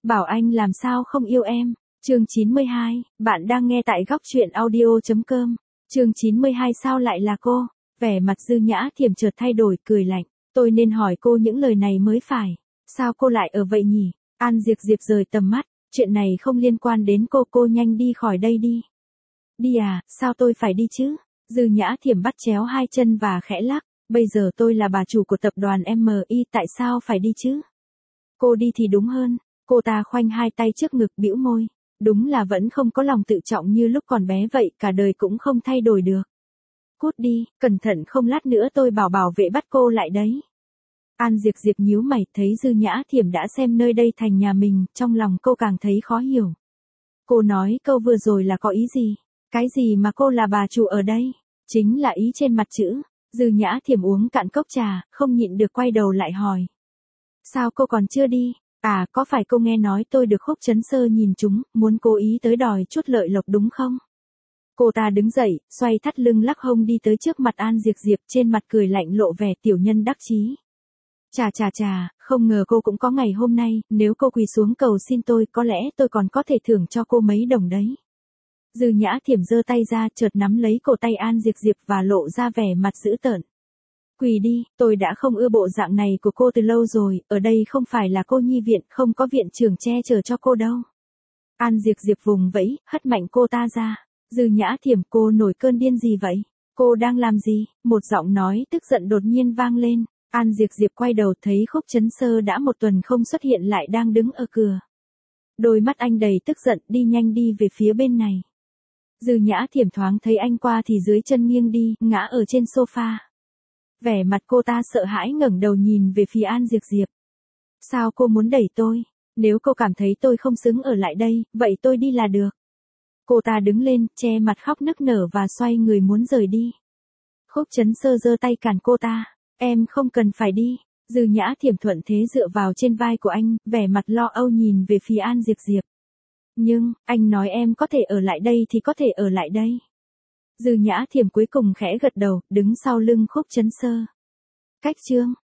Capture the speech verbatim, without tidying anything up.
Bảo anh làm sao không yêu em. Chương chín mươi hai, bạn đang nghe tại góc truyện audio chấm com. Chương chín mươi hai sao lại là cô? Vẻ mặt Dư Nhã Thiểm chợt thay đổi, cười lạnh. Tôi nên hỏi cô những lời này mới phải. Sao cô lại ở vậy nhỉ? An Diệp Diệp rời tầm mắt. Chuyện này không liên quan đến cô, cô nhanh đi khỏi đây đi. Đi à, sao tôi phải đi chứ? Dư Nhã Thiểm bắt chéo hai chân và khẽ lắc. Bây giờ tôi là bà chủ của tập đoàn em i, tại sao phải đi chứ? Cô đi thì đúng hơn. Cô ta khoanh hai tay trước ngực, bĩu môi. Đúng là vẫn không có lòng tự trọng như lúc còn bé vậy, cả đời cũng không thay đổi được. Cút đi, cẩn thận không lát nữa tôi bảo bảo vệ bắt cô lại đấy. An Diệp Diệp nhíu mày, thấy Dư Nhã Thiểm đã xem nơi đây thành nhà mình, trong lòng cô càng thấy khó hiểu. Cô nói câu vừa rồi là có ý gì? Cái gì mà cô là bà chủ ở đây? Chính là ý trên mặt chữ. Dư Nhã Thiểm uống cạn cốc trà, không nhịn được quay đầu lại hỏi. Sao cô còn chưa đi? À, có phải cô nghe nói tôi được Khúc Chấn Sơ nhìn trúng, muốn cố ý tới đòi chút lợi lộc đúng không? Cô ta đứng dậy, xoay thắt lưng lắc hông đi tới trước mặt An Diệp Diệp, trên mặt cười lạnh lộ vẻ tiểu nhân đắc chí. Chà chà chà, không ngờ cô cũng có ngày hôm nay, nếu cô quỳ xuống cầu xin tôi, có lẽ tôi còn có thể thưởng cho cô mấy đồng đấy. Dư Nhã Thiểm giơ tay ra, chợt nắm lấy cổ tay An Diệp Diệp và lộ ra vẻ mặt dữ tợn. Quỳ đi, tôi đã không ưa bộ dạng này của cô từ lâu rồi, ở đây không phải là cô nhi viện, không có viện trưởng che chở cho cô đâu. An Diệp Diệp vùng vẫy, hất mạnh cô ta ra. Dư Nhã Thiểm, cô nổi cơn điên gì vậy? Cô đang làm gì? Một giọng nói tức giận đột nhiên vang lên. An Diệp Diệp quay đầu thấy Khúc Chấn Sơ đã một tuần không xuất hiện lại đang đứng ở cửa. Đôi mắt anh đầy tức giận, đi nhanh đi về phía bên này. Dư Nhã Thiểm thoáng thấy anh qua thì dưới chân nghiêng đi, ngã ở trên sofa. Vẻ mặt cô ta sợ hãi ngẩng đầu nhìn về phía An Diệp Diệp. Sao cô muốn đẩy tôi? Nếu cô cảm thấy tôi không xứng ở lại đây, vậy tôi đi là được. Cô ta đứng lên, che mặt khóc nức nở và xoay người muốn rời đi. Khúc Chấn Sơ giơ tay cản cô ta. Em không cần phải đi. Dư Nhã Thiểm thuận thế dựa vào trên vai của anh, vẻ mặt lo âu nhìn về phía An Diệp Diệp. Nhưng, anh nói em có thể ở lại đây thì có thể ở lại đây. Dư Nhã Thiểm cuối cùng khẽ gật đầu, đứng sau lưng Khúc Chấn Sơ. Cách chương.